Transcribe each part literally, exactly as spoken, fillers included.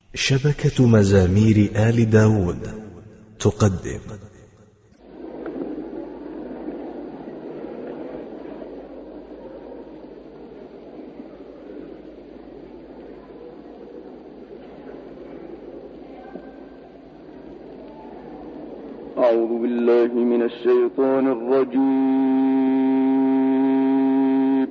شبكة مزامير آل داود تقدم أعوذ بالله من الشيطان الرجيم.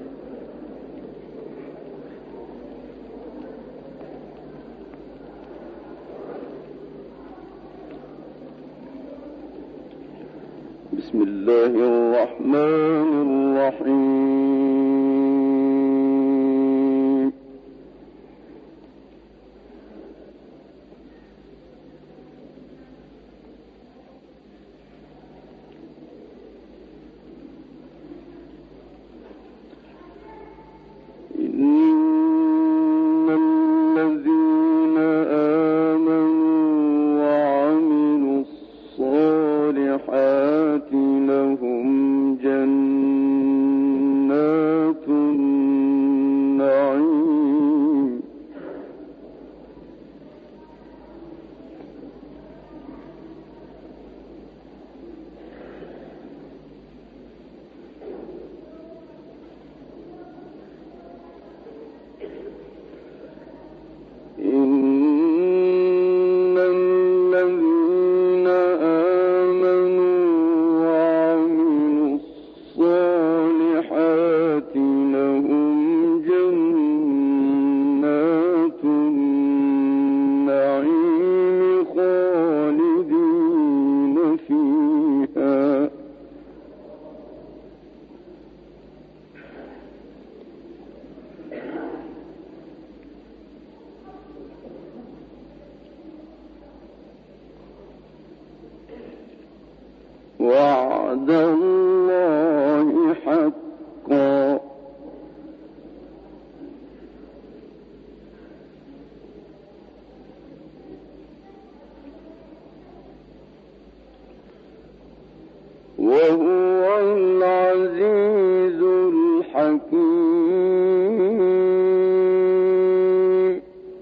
بسم الله الرحمن الرحيم. إن الذين آمنوا وعملوا الصالحات لهم جنات النعيم. إن الذين آمنوا وعملوا الصالحات لهم جنات النعيم خالدين فيها. وعد الله حقا. وهو العزيز الحكيم.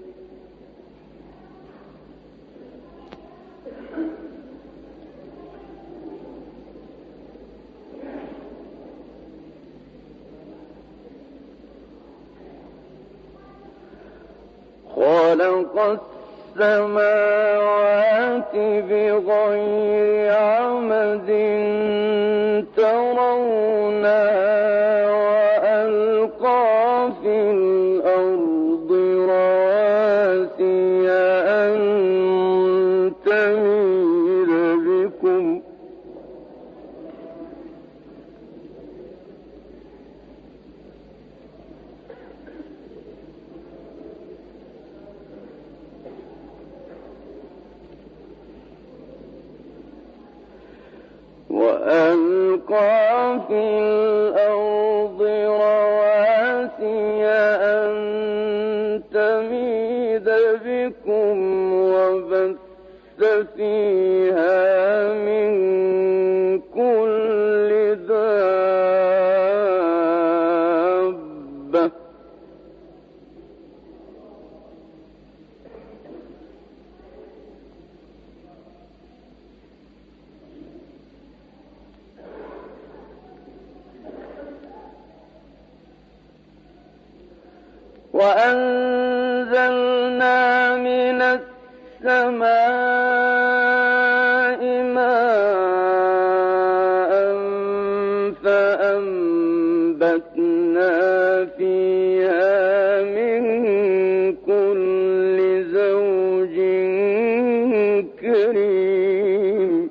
خلق السماوات بغير عمد ترونها وألقى في الأرض رواسي أن تميد بكم وألقى في الأرض رواسي أن تميد بكم وبث فيها من كل دابة. وأنزلنا من السماء ماء فأنبتنا فيها من كل زوج كريم.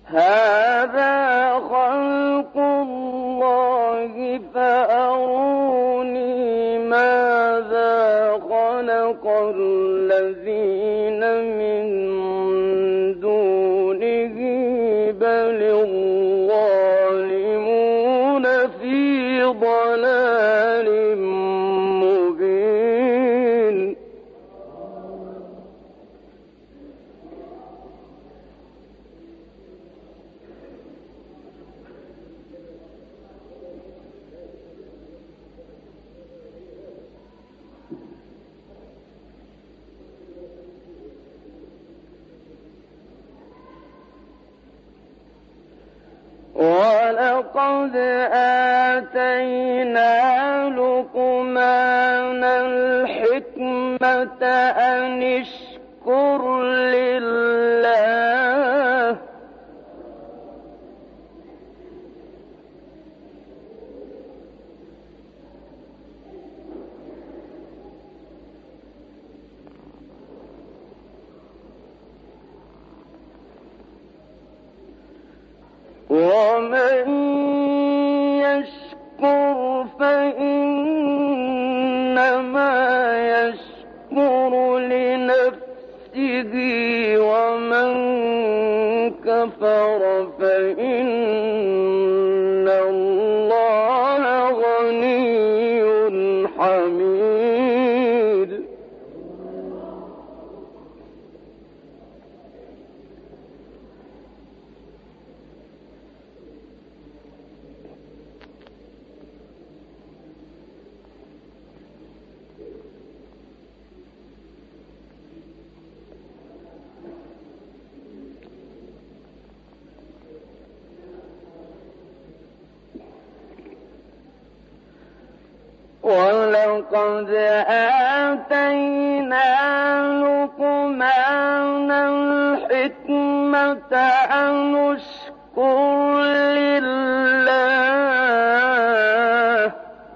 هذا خلق الله فأروني ماذا خلق الذين من دونه بل الظالمون في ضلال مبين. ولقد آتينا لقمان الحكمة أن اشكر لله ومن يشكر فإنما يشكر لنفسه ومن كفر فإن الله غني حميد. ولقد آتينا لقمان الحكمة أن اشكر لله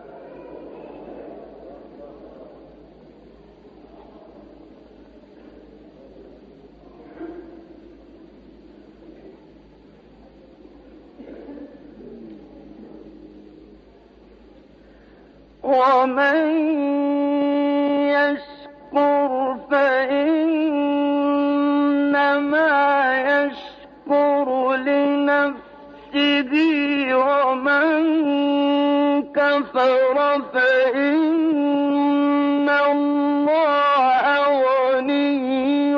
ومن يشكر فإنما يشكر لنفسه ومن كفر فإن الله غني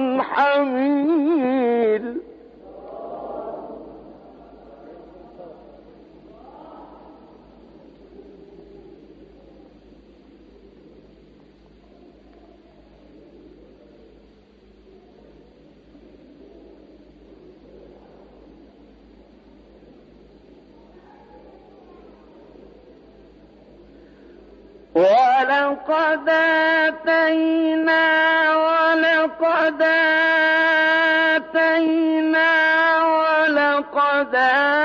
حميد. ولقد آتينا ولقد آتينا ولقد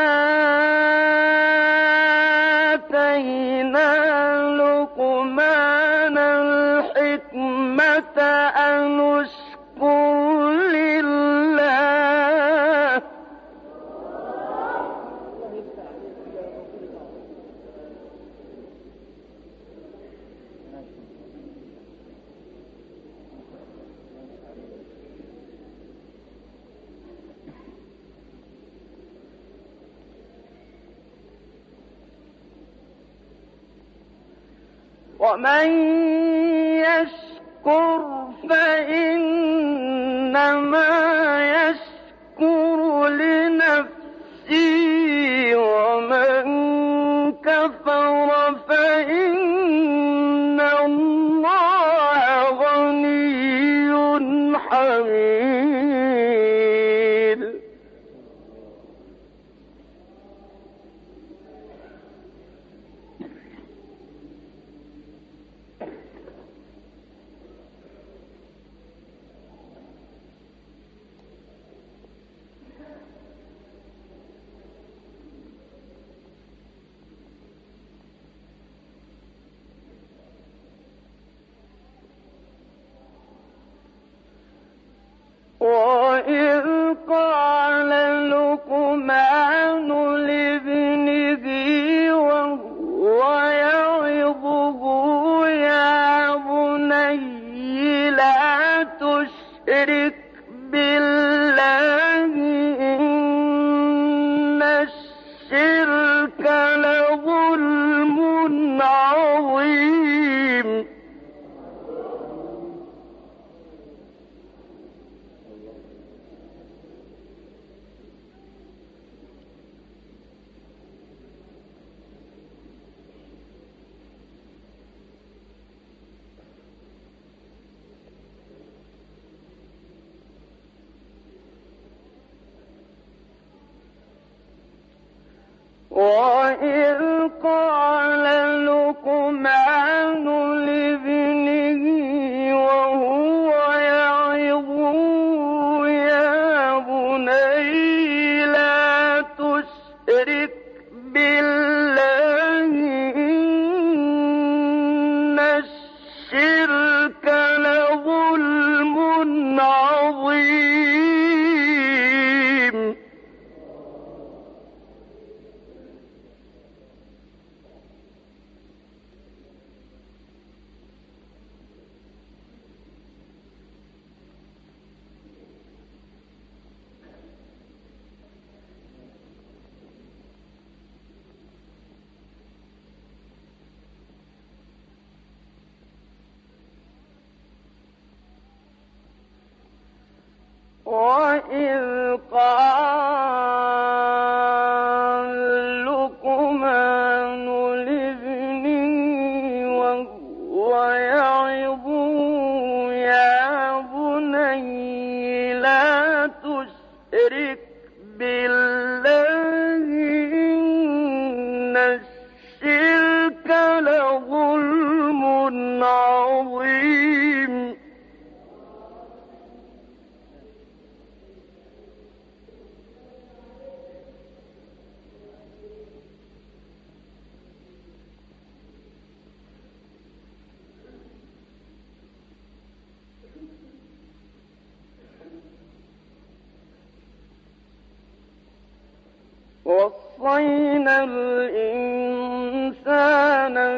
آتينا لقمان الحكمة أن اشكر لله ومن يشكر فإنما يشكر لنفسه ومن كفر فإن الله غني حميد. وإذ قال لقمان لابنه وهو يعظه يا بني لا تشرك بالله إن الشرك لظلم عظيم. وإذ قال لقمان لابنه وهو يعظه يا بني لا تشرك بالله إن الشرك لظلم عظيم. وصينا الإنسان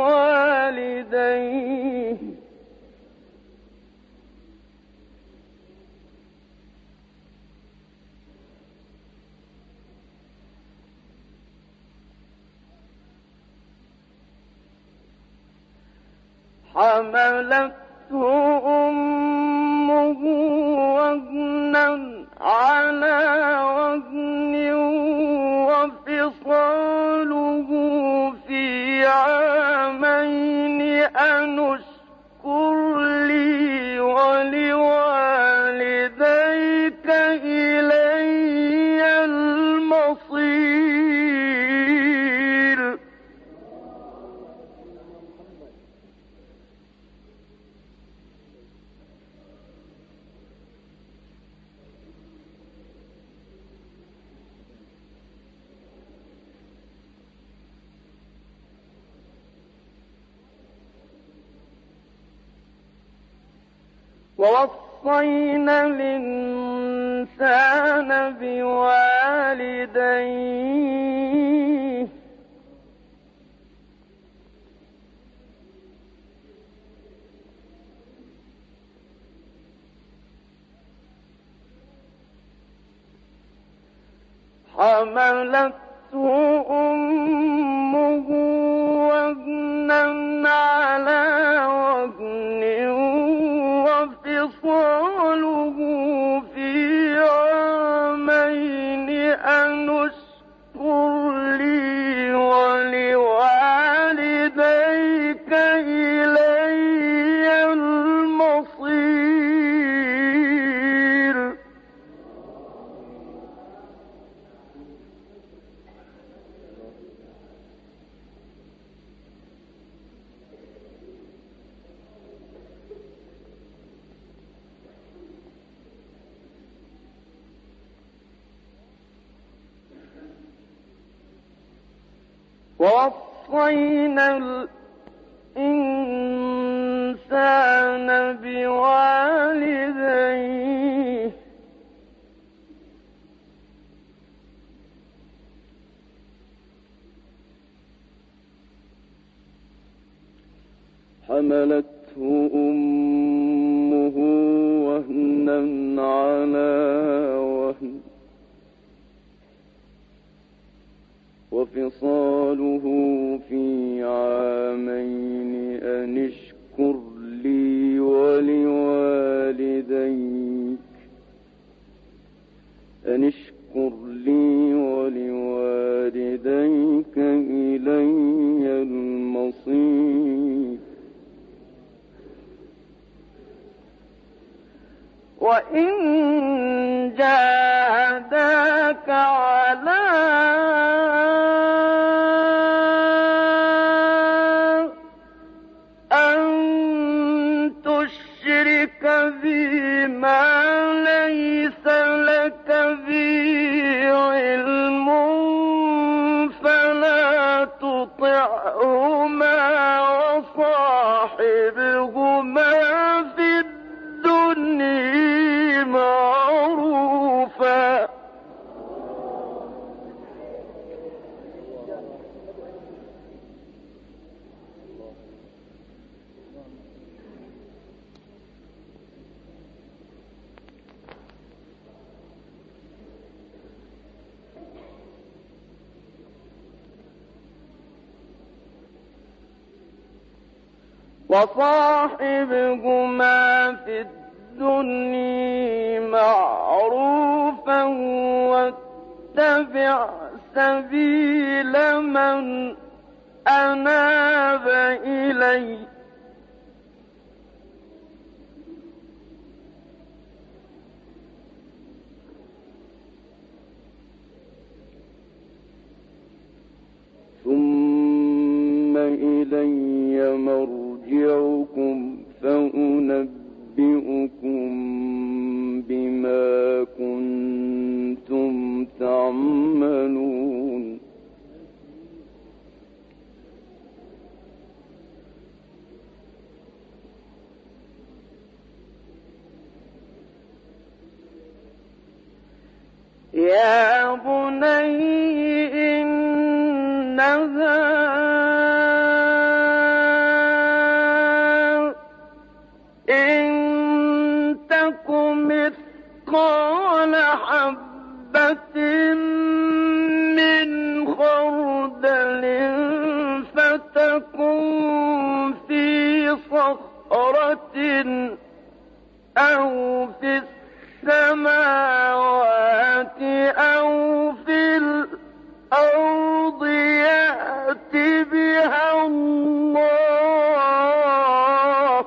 بوالديه حملته أمه وهنا على وهن وفصاله في عامين أن اشكر لي ولوالديك إلي المصير. ووصينا الإنسان بوالديه حملته أمه وهنا على وهن وفصاله في عامين أن اشكر لي ولوالديك إلي المصير. ووصينا الإنسان بوالديه حملته أمه وهنا على وهن وفصاله في عامين أن اشكر لي ولوالديك أن اشكر لي ولوالديك إلي المصير. وإن جاهداك على وصاحبهما في الدنيا معروفا واتبع سبيل من أناب إلي ثم إلي مرجعكم فأنبئكم بما كنتم تعملون يا بني إنها إن تك مثقال حبة من خردل فتكن في صخرة أو في السماوات أو في الأرض يأت بها الله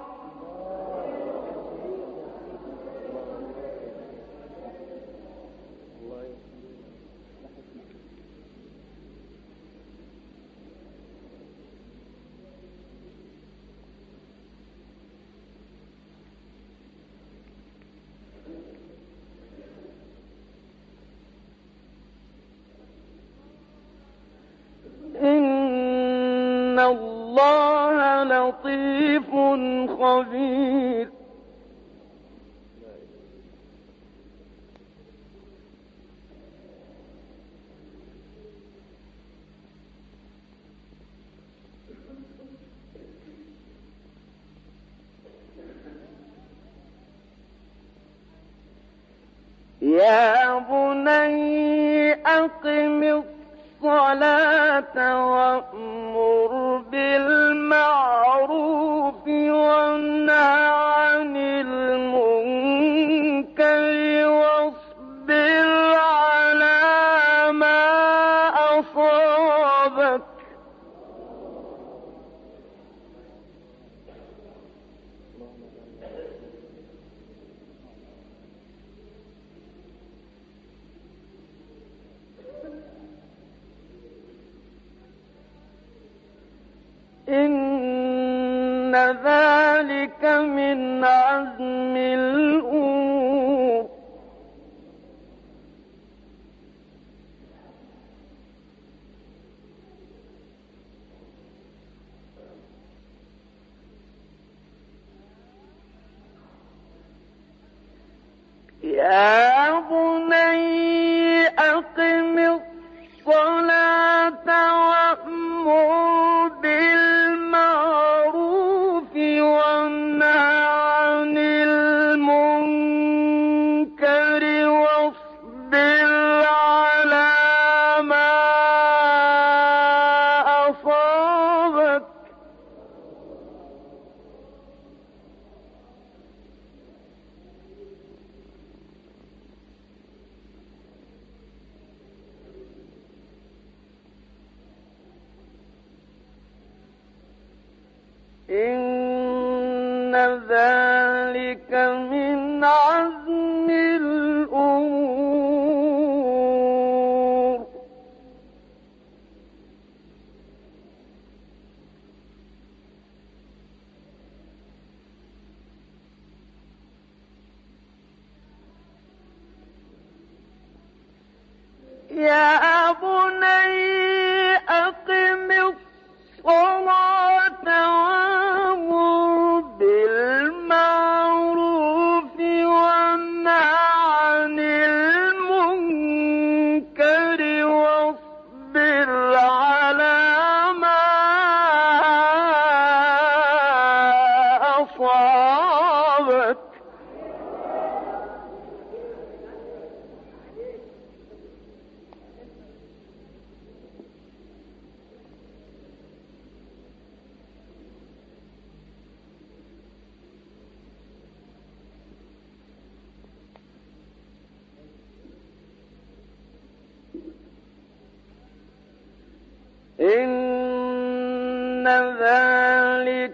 إن الله لطيف خبير يا بني أقم الصلاة وأمر بالمعروف وانهى عن المنكر واصبر على ما أصابك إن ذلك من عزم الأمور يا بني أقم الصلاة وأمر بالمعروف وانهى عن المنكر واصبر على ما أصابك إن ذلك من عزم الأمور يا بني أقم الصلاة وأمر بالمعروف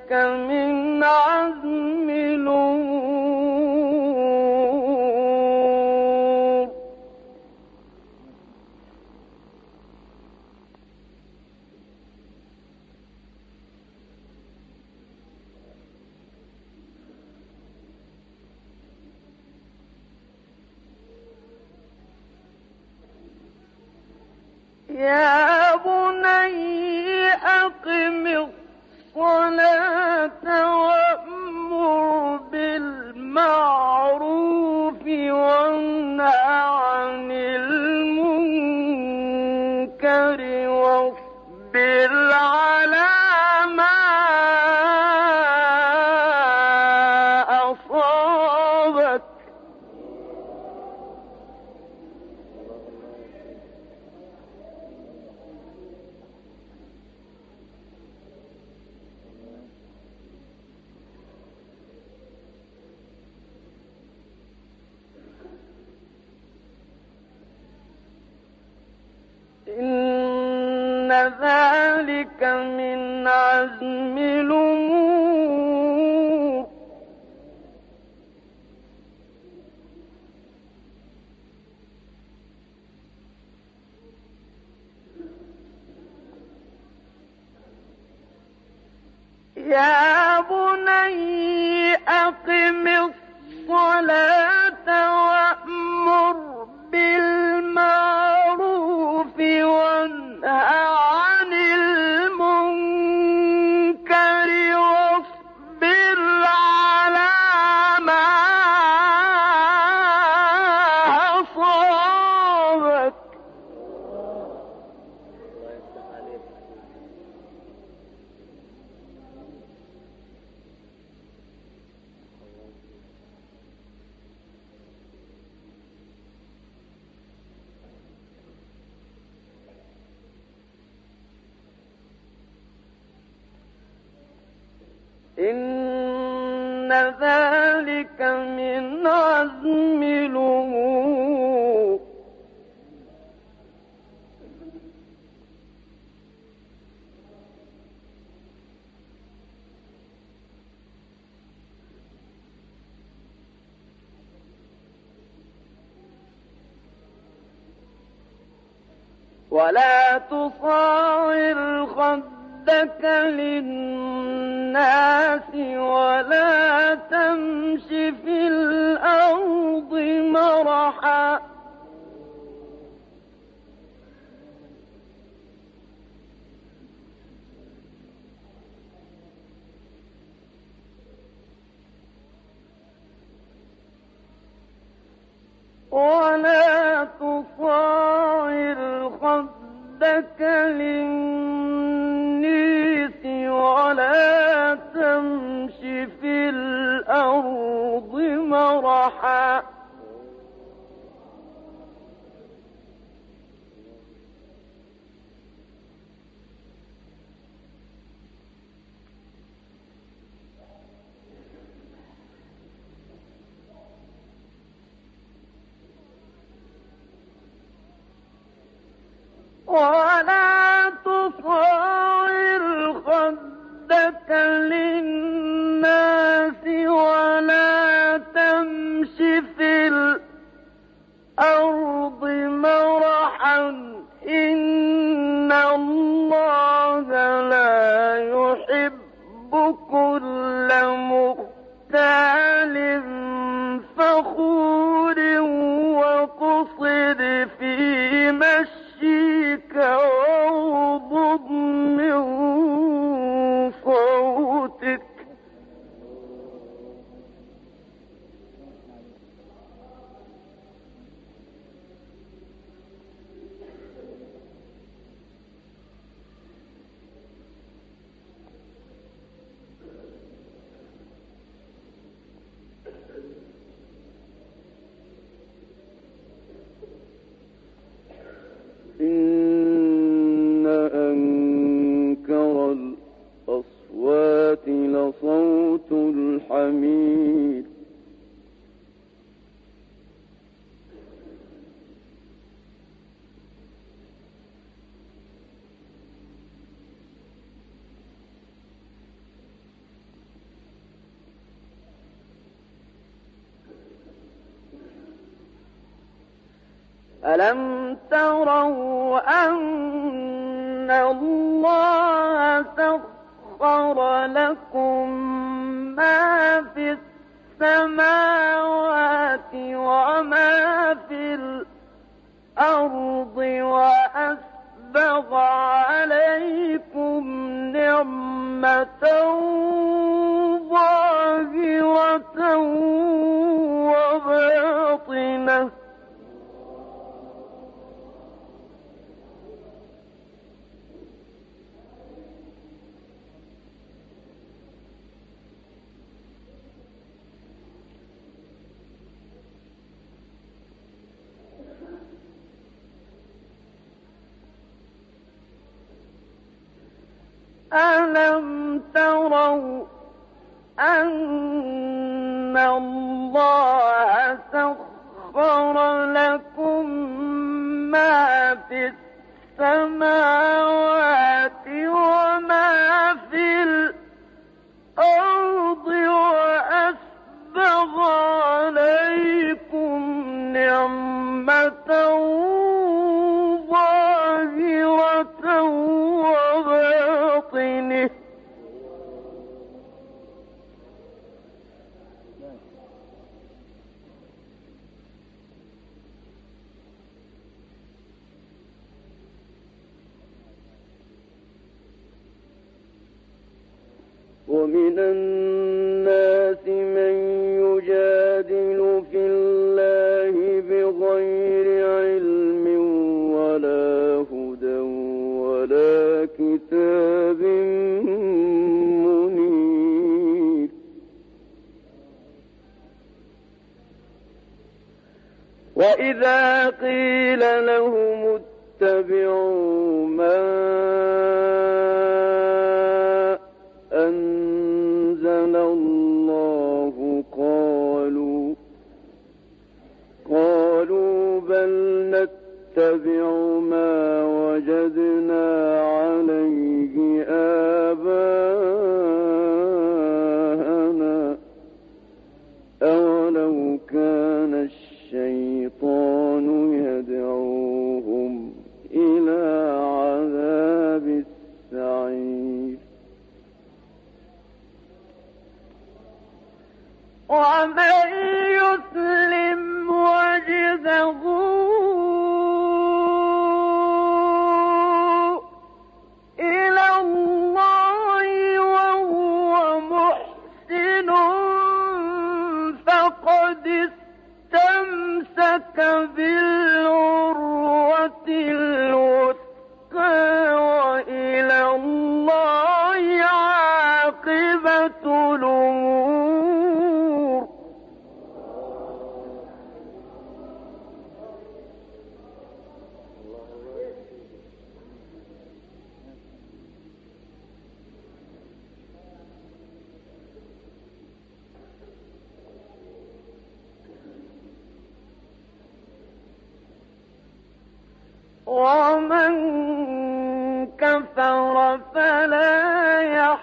ذلك من عزم الأمور. يا بني أقم الصلاة وأمر بالمعروف وانه عن المنكر واصبر على ما أصابك. إن ذلك من عزم الأمور. يا بني أقم الصلاة وأمر بالمعروف وانه عن المنكر واصبر على ما أصابك. إن ذلك من عزم الأمور. ولا تصاعر خدك للناس ولا تمش في الأرض مرحا. ولا تصاعر خدك للناس ولا تمش في الأرض مرحا. ولا تصاعر خدك للناس ولا تمش في الأرض مرحا. إن الله لا يحب كل مختال فخور وقصد في مشيك واغضض من صوتك. إن ألم تروا أن الله سخر لكم ما في السماوات وما في الأرض وأسبغ عليكم نعمة ظاهرة وباطنة ألم تروا أن الله سخر لكم ما في السماوات وما في الأرض وأسبغ عليكم نعمة ظاهرة وباطنة ومن الناس من يجادل في الله بغير علم ولا هدى ولا كتاب منير وإذا قيل لهم اتبعوا ما أنزل الله قالوا قالوا بل نتبع ما وجدنا عليه آباءنا أولو كان الشيطان يدعوهم إلى عذاب السعير ومن يسلم وجهه إلى الله وهو محسن فقد استمسك بالعروة الوثقى وإلى الله عاقبة الأمور ومن كفر فلا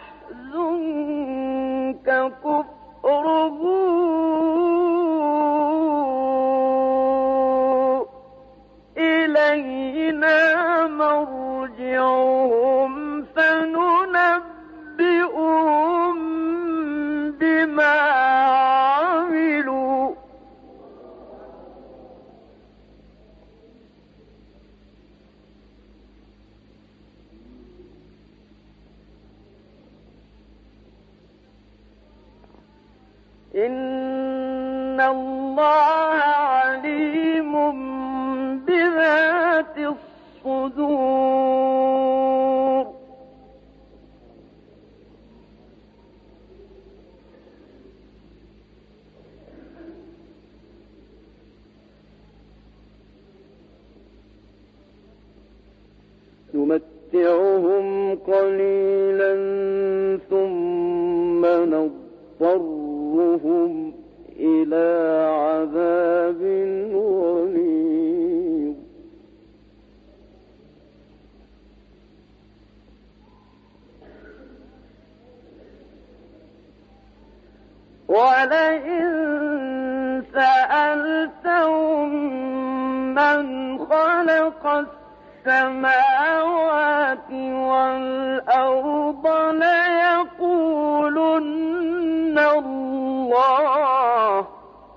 يحزنك كفره إلينا مرجعهم فننبئهم بما عملوا إن الله عليم بذات الصدور نمتعهم قليلا ثم نضطرهم إلى عذاب غليظ ولئن سألتهم من السماوات والأرض ليقولن الله.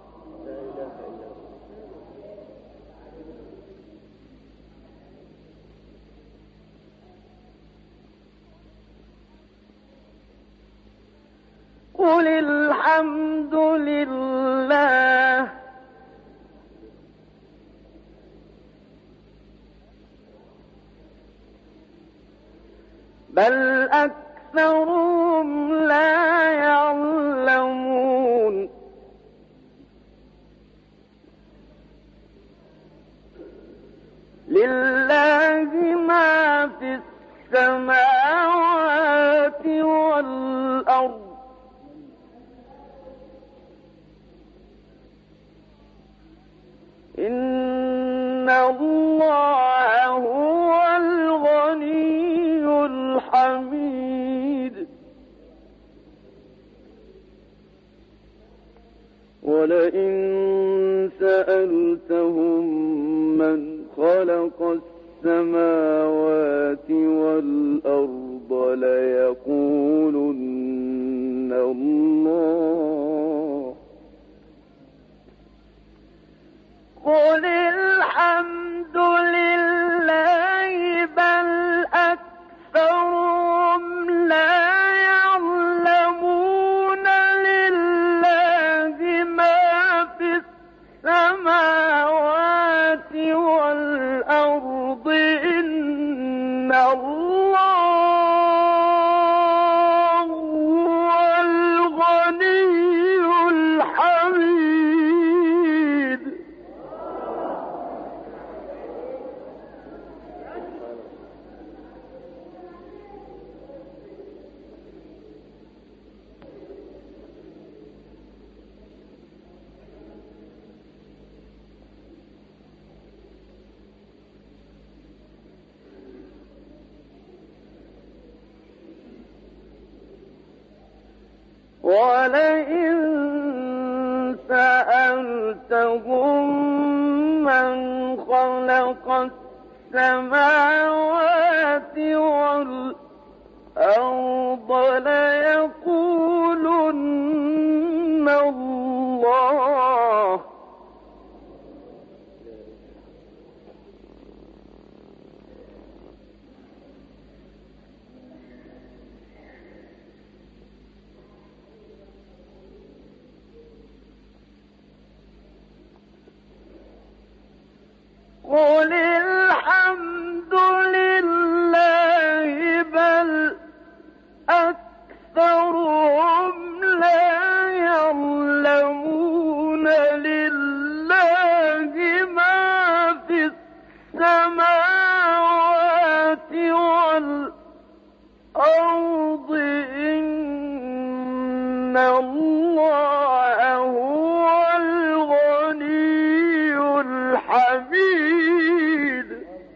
قل الحمد لله بل أكثرهم لا يعلمون. لله ما في السماوات والأرض إن الله هو الغني الحميد. ولئن سألتهم من خلق السماوات والأرض ليقولن الله. قل الحمد لله بل أكثرهم لا يعلمون. لله ما في السماوات والأرض إن الله هو الغني الحميد. ولئن سألتهم من خلق السماوات والأرض ليقولن الله. قل الحمد لله بل أكثرهم لا يعلمون. لله ما في السماوات والأرض إن الله هو الغني الحميد.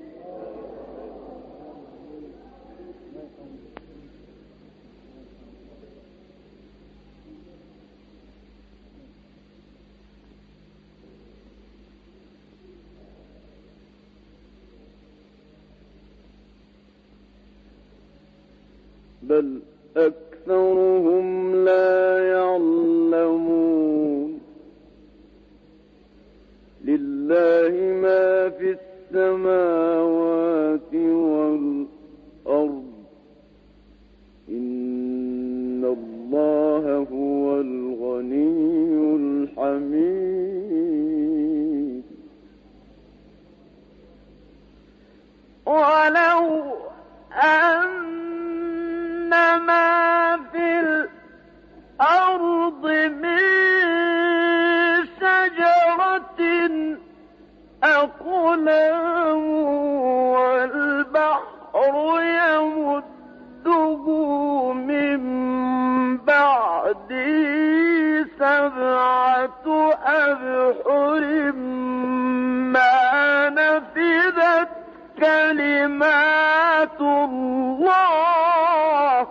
بل أكثرهم لا يعلمون. لله ما في السماوات والأرض إن الله هو الغني الحميد. ولو أن ما في الأرض من شجرة أقلام والبحر يمده من بعده سبعة أبحر ما نفذت كلمات الله.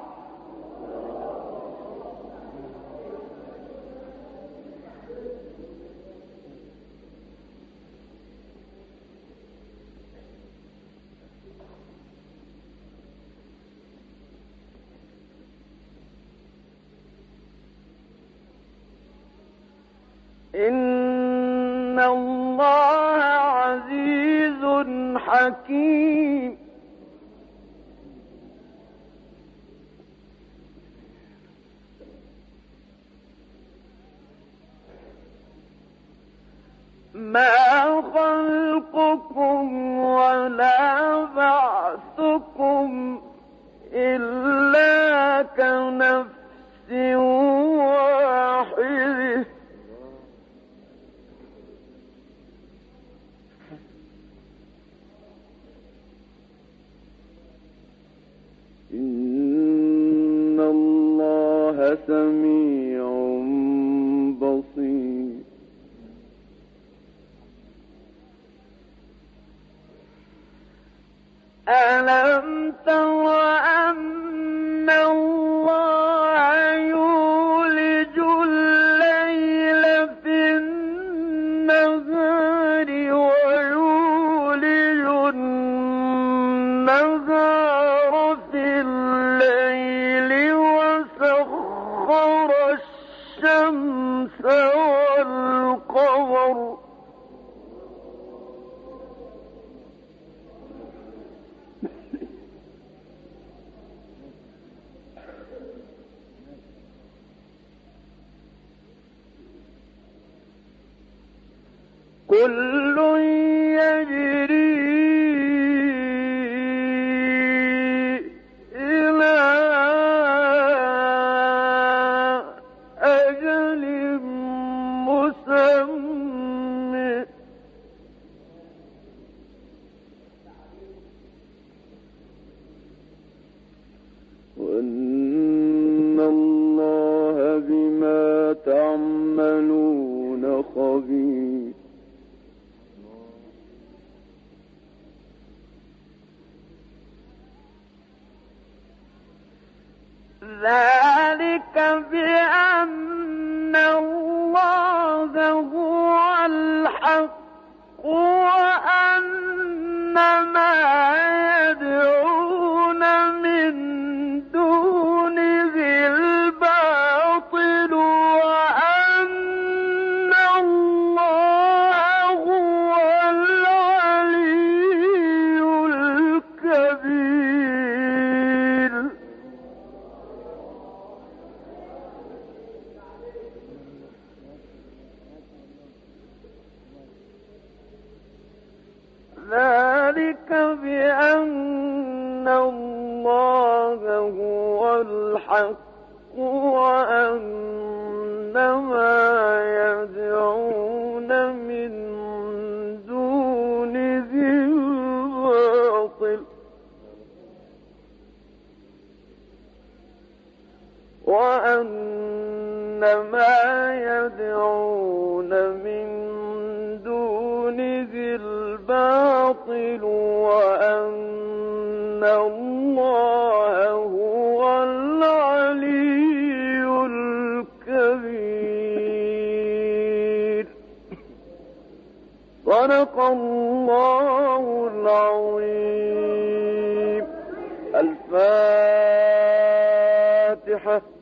إن الله عزيز حكيم. ما خلقكم ولا بعثكم إلا كنفس واحدة إن الله سميع بصير. ألم تر أن الله يولج الليل في النهار ويولج النهار في الليل وسخر الشمس والقمر كل يجري إلى أجل مسمى وأن الله بما تعملون خبير. ذلك بأن الله هو الحق وأن ما يدعون من دونه الباطل وأن الله هو العلي الكبير. ذلك بأن الله هو الحق وأن ما يدعون من دونه الباطل وأن ما يدعون من دونه الباطل وأن الله هو العلي الكبير. صدق الله العظيم. الفاتحة.